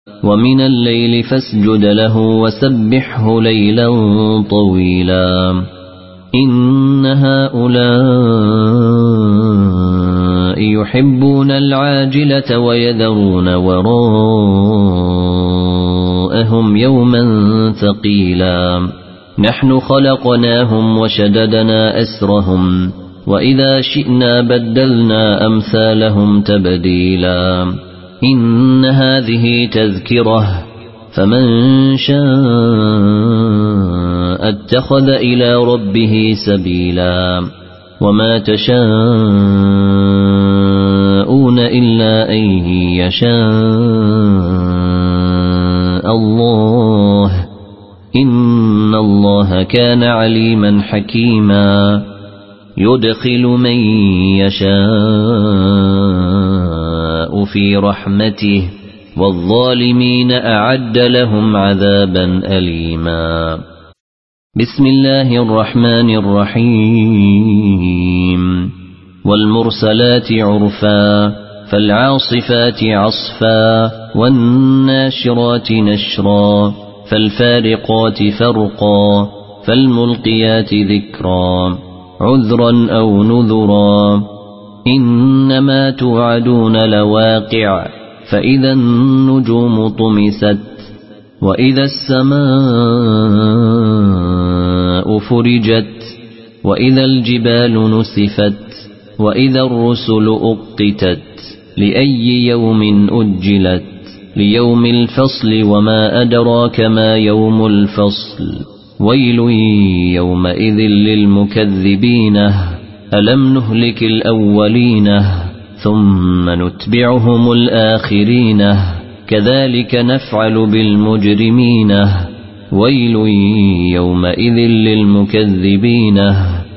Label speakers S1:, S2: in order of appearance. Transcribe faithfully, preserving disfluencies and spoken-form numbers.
S1: ومن الليل فاسجد له وسبحه ليلا طويلا إن هؤلاء يحبون العاجلة ويذرون وراءهم يوما ثقيلا نحن خلقناهم وشددنا أسرهم وإذا شئنا بدلنا أمثالهم تبديلا إن هذه تذكرة فمن شاء اتخذ إلى ربه سبيلا وما تشاءون إلا أن يشاء الله إن الله كان عليما حكيما يدخل من يشاء في رحمته والظالمين أعد لهم عذابا أليما بسم الله الرحمن الرحيم والمرسلات عرفا فالعاصفات عصفا والناشرات نشرا فالفارقات فرقا فالملقيات ذكرا عذرا أو نذرا إنما توعدون لواقع فإذا النجوم طمست وإذا السماء فرجت وإذا الجبال نسفت وإذا الرسل أقتت لأي يوم أجلت ليوم الفصل وما أدراك ما يوم الفصل ويل يومئذ للمكذبين ألم نهلك الأولين ثم نتبعهم الآخرين كذلك نفعل بالمجرمين ويل يومئذ للمكذبين